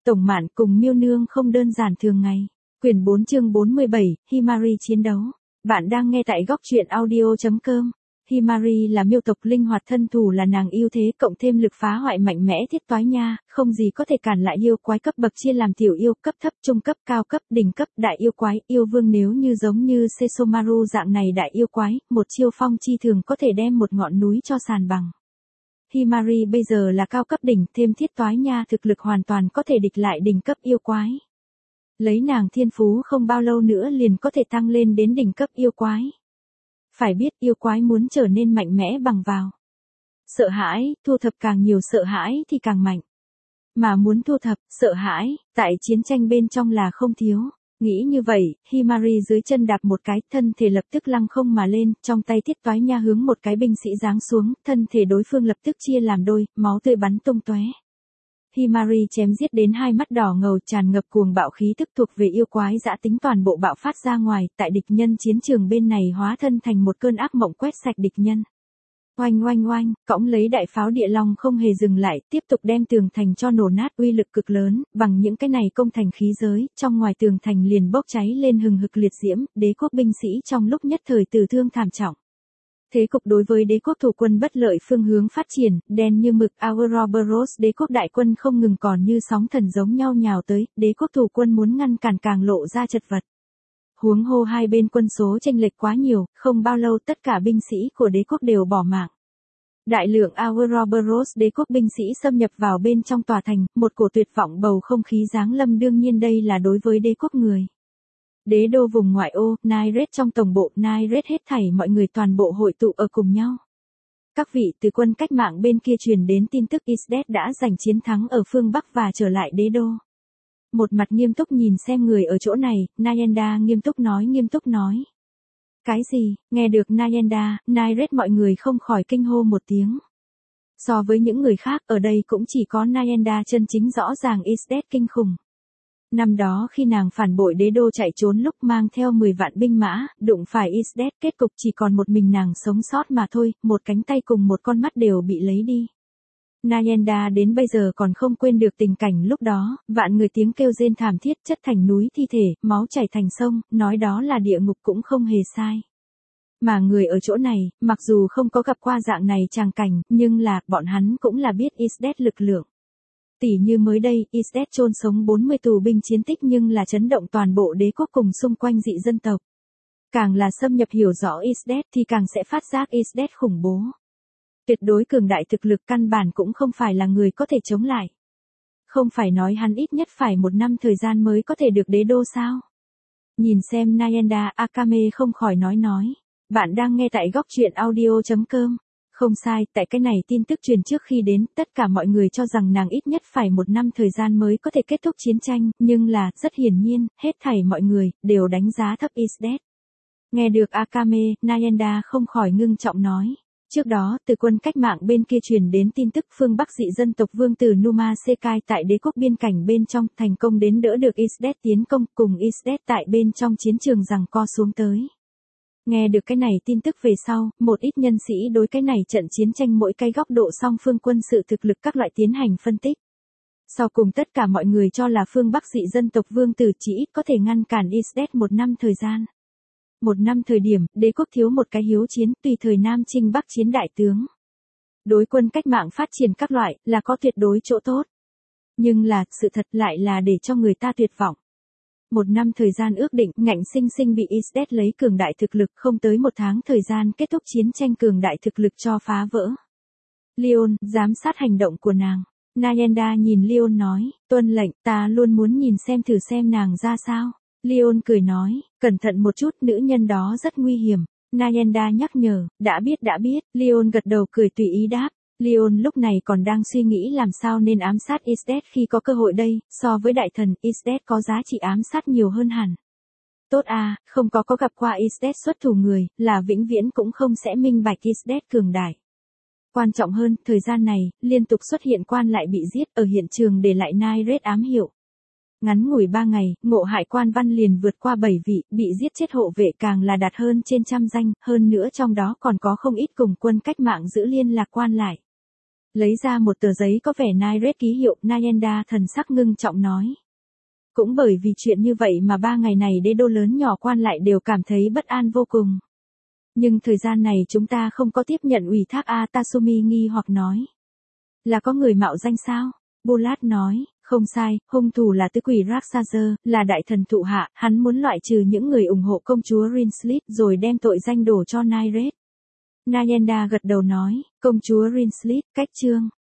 Tổng Mạn cùng Miêu Nương không đơn giản thường ngày. Quyển 4 chương 47, Himari chiến đấu. Bạn đang nghe tại góc truyện audio.com. Himari là miêu tộc linh hoạt, thân thủ là nàng ưu thế cộng thêm lực phá hoại mạnh mẽ thiết toái nha, không gì có thể cản lại yêu quái cấp bậc chia làm tiểu yêu, cấp thấp, trung cấp, cao cấp, đỉnh cấp, đại yêu quái, yêu vương. Nếu như giống như Sesomaru dạng này đại yêu quái, một chiêu phong chi thường có thể đem một ngọn núi cho sàn bằng. Himari bây giờ là cao cấp đỉnh, thêm thiết toái nha, thực lực hoàn toàn có thể địch lại đỉnh cấp yêu quái. Lấy nàng thiên phú không bao lâu nữa liền có thể tăng lên đến đỉnh cấp yêu quái. Phải biết yêu quái muốn trở nên mạnh mẽ bằng vào sợ hãi, thu thập càng nhiều sợ hãi thì càng mạnh. Mà muốn thu thập sợ hãi, tại chiến tranh bên trong là không thiếu. Nghĩ như vậy, Himari dưới chân đạp một cái, thân thể lập tức lăng không mà lên, trong tay thiết toái nha hướng một cái binh sĩ giáng xuống, thân thể đối phương lập tức chia làm đôi, máu tươi bắn tung tóe. Himari chém giết đến hai mắt đỏ ngầu, tràn ngập cuồng bạo khí tức thuộc về yêu quái dã tính toàn bộ bạo phát ra ngoài, tại địch nhân chiến trường bên này hóa thân thành một cơn ác mộng quét sạch địch nhân. Oanh oanh oanh, cõng lấy đại pháo địa long không hề dừng lại, tiếp tục đem tường thành cho nổ nát, uy lực cực lớn, bằng những cái này công thành khí giới, trong ngoài tường thành liền bốc cháy lên hừng hực liệt diễm, đế quốc binh sĩ trong lúc nhất thời tử thương thảm trọng. Thế cục đối với đế quốc thủ quân bất lợi, phương hướng phát triển, đen như mực. Ouroboros đế quốc đại quân không ngừng còn như sóng thần giống nhau nhào tới, đế quốc thủ quân muốn ngăn cản càng lộ ra chật vật. Huống hồ hai bên quân số chênh lệch quá nhiều, không bao lâu tất cả binh sĩ của đế quốc đều bỏ mạng. Đại lượng Ouroboros đế quốc binh sĩ xâm nhập vào bên trong tòa thành, một cổ tuyệt vọng bầu không khí giáng lâm, đương nhiên đây là đối với đế quốc người. Đế đô vùng ngoại ô, Nairet trong tổng bộ, Nairet hết thảy mọi người toàn bộ hội tụ ở cùng nhau. Các vị từ quân cách mạng bên kia truyền đến tin tức Isdet đã giành chiến thắng ở phương Bắc và trở lại đế đô. Một mặt nghiêm túc nhìn xem người ở chỗ này, Nayenda nghiêm túc nói. Cái gì? Nghe được Nayenda, Nairet mọi người không khỏi kinh hô một tiếng. So với những người khác, ở đây cũng chỉ có Nayenda chân chính rõ ràng Isdet kinh khủng. Năm đó khi nàng phản bội đế đô chạy trốn lúc mang theo 10 vạn binh mã, đụng phải Isdet, kết cục chỉ còn một mình nàng sống sót mà thôi, một cánh tay cùng một con mắt đều bị lấy đi. Nayenda đến bây giờ còn không quên được tình cảnh lúc đó, vạn người tiếng kêu rên thảm thiết, chất thành núi thi thể, máu chảy thành sông, nói đó là địa ngục cũng không hề sai. Mà người ở chỗ này, mặc dù không có gặp qua dạng này tràng cảnh, nhưng là, bọn hắn cũng là biết Isdet lực lượng. Tỉ như mới đây, Isdet chôn sống 40 tù binh chiến tích nhưng là chấn động toàn bộ đế quốc cùng xung quanh dị dân tộc. Càng là xâm nhập hiểu rõ Isdet thì càng sẽ phát giác Isdet khủng bố. Tuyệt đối cường đại, thực lực căn bản cũng không phải là người có thể chống lại. Không phải nói hắn ít nhất phải 1 năm thời gian mới có thể được đế đô sao? Nhìn xem Nayenda, Akame không khỏi nói. Bạn đang nghe tại góc truyện audio.com. Không sai, tại cái này tin tức truyền trước khi đến, tất cả mọi người cho rằng nàng ít nhất phải 1 năm thời gian mới có thể kết thúc chiến tranh, nhưng là, rất hiển nhiên, hết thảy mọi người, đều đánh giá thấp Isdet. Nghe được Akame, Nayenda không khỏi ngưng trọng nói. Trước đó, từ quân cách mạng bên kia truyền đến tin tức phương Bắc dị dân tộc vương tử Numa Sekai tại đế quốc biên cảnh bên trong, thành công đến đỡ được Isdet tiến công, cùng Isdet tại bên trong chiến trường giằng co xuống tới. Nghe được cái này tin tức về sau, một ít nhân sĩ đối cái này trận chiến tranh mỗi cái góc độ song phương quân sự thực lực các loại tiến hành phân tích. Sau cùng tất cả mọi người cho là phương Bắc dị dân tộc vương tử chỉ ít có thể ngăn cản Isdet 1 năm thời gian. 1 năm thời điểm, đế quốc thiếu một cái hiếu chiến, tùy thời Nam chinh Bắc chiến đại tướng. Đối quân cách mạng phát triển các loại, là có tuyệt đối chỗ tốt. Nhưng là, sự thật lại là để cho người ta tuyệt vọng. 1 năm thời gian ước định, ngạnh sinh sinh bị Isdet lấy cường đại thực lực, không tới 1 tháng thời gian kết thúc chiến tranh cường đại thực lực cho phá vỡ. Leon, giám sát hành động của nàng. Nayenda nhìn Leon nói, tuân lệnh, ta luôn muốn nhìn xem thử xem nàng ra sao. Leon cười nói, cẩn thận một chút, nữ nhân đó rất nguy hiểm. Nayenda nhắc nhở, đã biết, Leon gật đầu cười tùy ý đáp. Leon lúc này còn đang suy nghĩ làm sao nên ám sát Isdet khi có cơ hội đây, so với đại thần, Isdet có giá trị ám sát nhiều hơn hẳn. Tốt à, không có gặp qua Isdet xuất thủ người, là vĩnh viễn cũng không sẽ minh bạch Isdet cường đại. Quan trọng hơn, thời gian này, liên tục xuất hiện quan lại bị giết ở hiện trường để lại Nairet ám hiệu. Ngắn ngủi 3 ngày, ngộ hại quan văn liền vượt qua 7 vị, bị giết chết hộ vệ càng là đạt hơn trên 100 danh, hơn nữa trong đó còn có không ít cùng quân cách mạng giữ liên lạc quan lại. Lấy ra một tờ giấy có vẻ Nyred ký hiệu, Nyenda thần sắc ngưng trọng nói. Cũng bởi vì chuyện như vậy mà 3 ngày này đế đô lớn nhỏ quan lại đều cảm thấy bất an vô cùng. Nhưng thời gian này chúng ta không có tiếp nhận ủy thác a, Tatsumi nghi hoặc nói. Là có người mạo danh sao? Bulat nói, không sai, hung thủ là tứ quỷ Raksazer, là đại thần thụ hạ, hắn muốn loại trừ những người ủng hộ công chúa Rinslit rồi đem tội danh đổ cho Nyred. Nyenda gật đầu nói, công chúa Rinslit, cách chương.